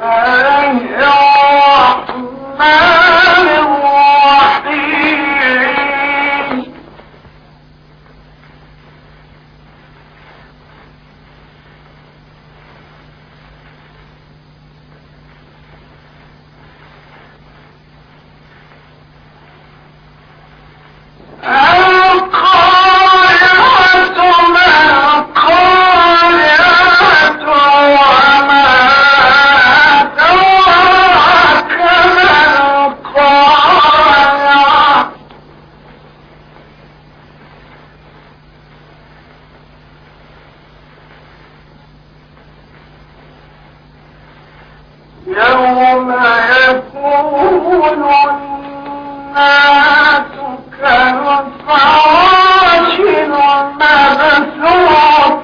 يوم يكون الناس كالفراش المبثوث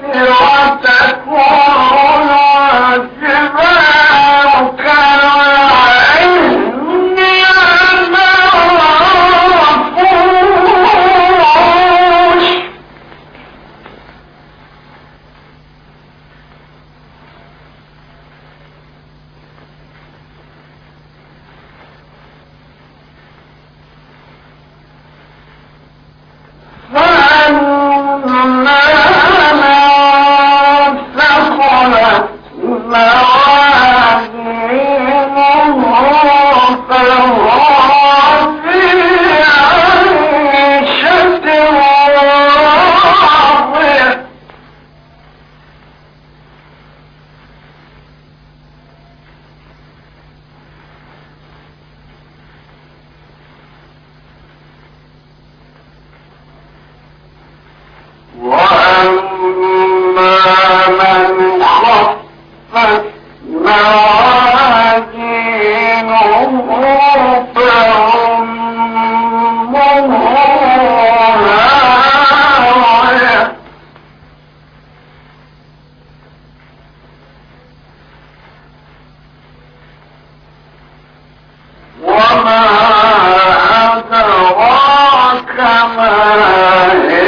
وتكون الجبال كالعهن المنفوش فأما من ثقلت موازينه فهو في عيشة راضية وأما من خفت موازينه فأمه هاوية وما أدراك ما هي